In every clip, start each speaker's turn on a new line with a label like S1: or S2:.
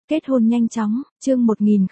S1: Kết hôn nhanh chóng, chương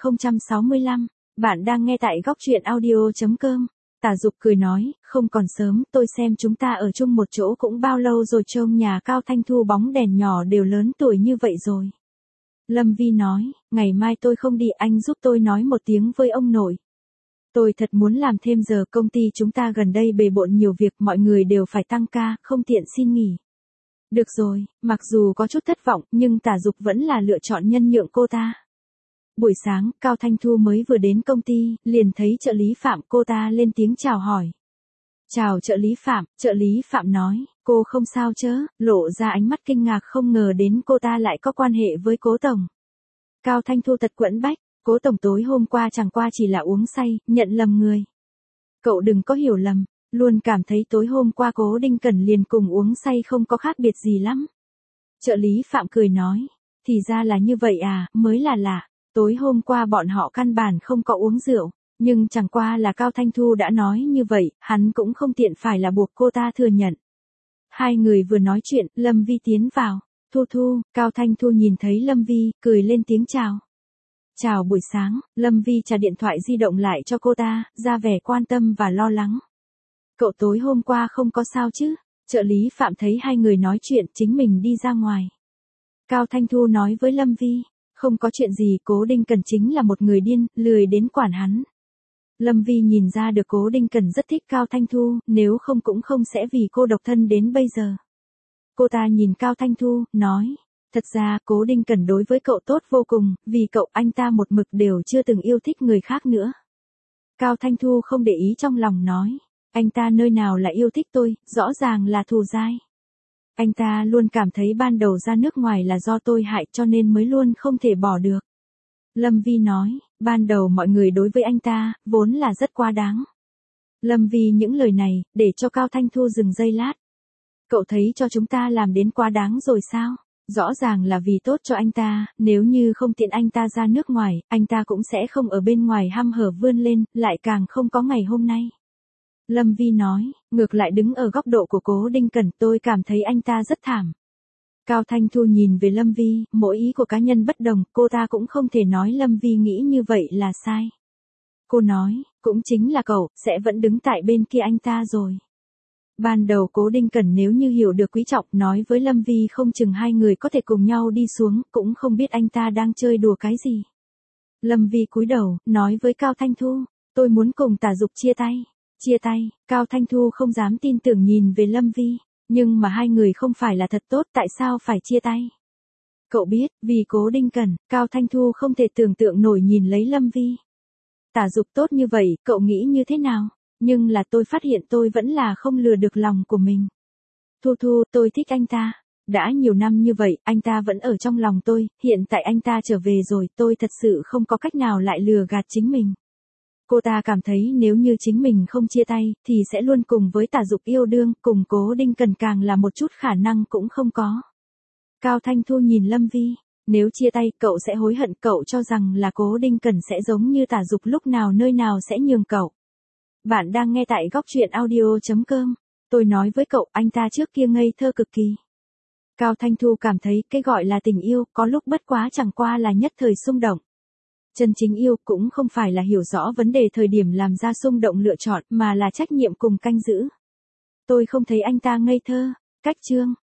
S1: 1065, bạn đang nghe tại góc truyện audio.com. Tả Dục cười nói, không còn sớm, tôi xem chúng ta ở chung một chỗ cũng bao lâu rồi, trông nhà Cao Thanh Thu bóng đèn nhỏ đều lớn tuổi như vậy rồi. Lâm Vi nói, ngày mai tôi không đi, anh giúp tôi nói một tiếng với ông nội. Tôi thật muốn làm thêm giờ, công ty chúng ta gần đây bề bộn nhiều việc, mọi người đều phải tăng ca, không tiện xin nghỉ. Được rồi, mặc dù có chút thất vọng, nhưng Tả Dục vẫn là lựa chọn nhân nhượng cô ta. Buổi sáng, Cao Thanh Thu mới vừa đến công ty, liền thấy trợ lý Phạm, cô ta lên tiếng chào hỏi. Chào trợ lý Phạm nói, cô không sao chớ, lộ ra ánh mắt kinh ngạc, không ngờ đến cô ta lại có quan hệ với Cố Tổng. Cao Thanh Thu thật quẫn bách, Cố Tổng tối hôm qua chẳng qua chỉ là uống say, nhận lầm người. Cậu đừng có hiểu lầm, luôn cảm thấy tối hôm qua Cố Đinh Cẩn liền cùng uống say không có khác biệt gì lắm. Trợ lý Phạm cười nói, thì ra là như vậy à, mới là lạ, tối hôm qua bọn họ căn bản không có uống rượu, nhưng chẳng qua là Cao Thanh Thu đã nói như vậy, hắn cũng không tiện phải là buộc cô ta thừa nhận. Hai người vừa nói chuyện, Lâm Vi tiến vào, Thu, Cao Thanh Thu nhìn thấy Lâm Vi, cười lên tiếng chào. Chào buổi sáng, Lâm Vi trả điện thoại di động lại cho cô ta, ra vẻ quan tâm và lo lắng. Cậu tối hôm qua không có sao chứ? Trợ lý Phạm thấy hai người nói chuyện, chính mình đi ra ngoài. Cao Thanh Thu nói với Lâm Vi, không có chuyện gì, Cố Đinh Cẩn chính là một người điên, lười đến quản hắn. Lâm Vi nhìn ra được Cố Đinh Cẩn rất thích Cao Thanh Thu, nếu không cũng không sẽ vì cô độc thân đến bây giờ. Cô ta nhìn Cao Thanh Thu, nói, thật ra Cố Đinh Cẩn đối với cậu tốt vô cùng, vì cậu anh ta một mực đều chưa từng yêu thích người khác nữa. Cao Thanh Thu không để ý trong lòng nói, anh ta nơi nào là yêu thích tôi, rõ ràng là thù dai. Anh ta luôn cảm thấy ban đầu ra nước ngoài là do tôi hại cho nên mới luôn không thể bỏ được. Lâm Vi nói, ban đầu mọi người đối với anh ta, vốn là rất quá đáng. Lâm Vi những lời này, để cho Cao Thanh Thu dừng giây lát. Cậu thấy cho chúng ta làm đến quá đáng rồi sao? Rõ ràng là vì tốt cho anh ta, nếu như không tiện anh ta ra nước ngoài, anh ta cũng sẽ không ở bên ngoài hăm hở vươn lên, lại càng không có ngày hôm nay. Lâm Vi nói, ngược lại đứng ở góc độ của Cố Đinh Cẩn, tôi cảm thấy anh ta rất thảm. Cao Thanh Thu nhìn về Lâm Vi, mỗi ý của cá nhân bất đồng, cô ta cũng không thể nói Lâm Vi nghĩ như vậy là sai. Cô nói, cũng chính là cậu, sẽ vẫn đứng tại bên kia anh ta rồi. Ban đầu Cố Đinh Cẩn nếu như hiểu được quý trọng, nói với Lâm Vi không chừng hai người có thể cùng nhau đi xuống, cũng không biết anh ta đang chơi đùa cái gì. Lâm Vi cúi đầu, nói với Cao Thanh Thu, tôi muốn cùng Tả Dục chia tay. Chia tay, Cao Thanh Thu không dám tin tưởng nhìn về Lâm Vi, nhưng mà hai người không phải là thật tốt, tại sao phải chia tay? Cậu biết, vì Cố Đinh Cẩn, Cao Thanh Thu không thể tưởng tượng nổi nhìn lấy Lâm Vi. Tả Dục tốt như vậy, cậu nghĩ như thế nào? Nhưng là tôi phát hiện tôi vẫn là không lừa được lòng của mình. Thu, tôi thích anh ta. Đã nhiều năm như vậy, anh ta vẫn ở trong lòng tôi, hiện tại anh ta trở về rồi, tôi thật sự không có cách nào lại lừa gạt chính mình. Cô ta cảm thấy nếu như chính mình không chia tay, thì sẽ luôn cùng với Tả Dục yêu đương, cùng Cố Đinh Cẩn càng là một chút khả năng cũng không có. Cao Thanh Thu nhìn Lâm Vi, nếu chia tay cậu sẽ hối hận, cậu cho rằng là Cố Đinh Cẩn sẽ giống như Tả Dục lúc nào nơi nào sẽ nhường cậu. Bạn đang nghe tại góc truyện audio.com, tôi nói với cậu anh ta trước kia ngây thơ cực kỳ. Cao Thanh Thu cảm thấy cái gọi là tình yêu có lúc bất quá chẳng qua là nhất thời xung động. Chân chính yêu cũng không phải là hiểu rõ vấn đề thời điểm làm ra xung động lựa chọn mà là trách nhiệm cùng canh giữ. Tôi không thấy anh ta ngây thơ. Cách chương.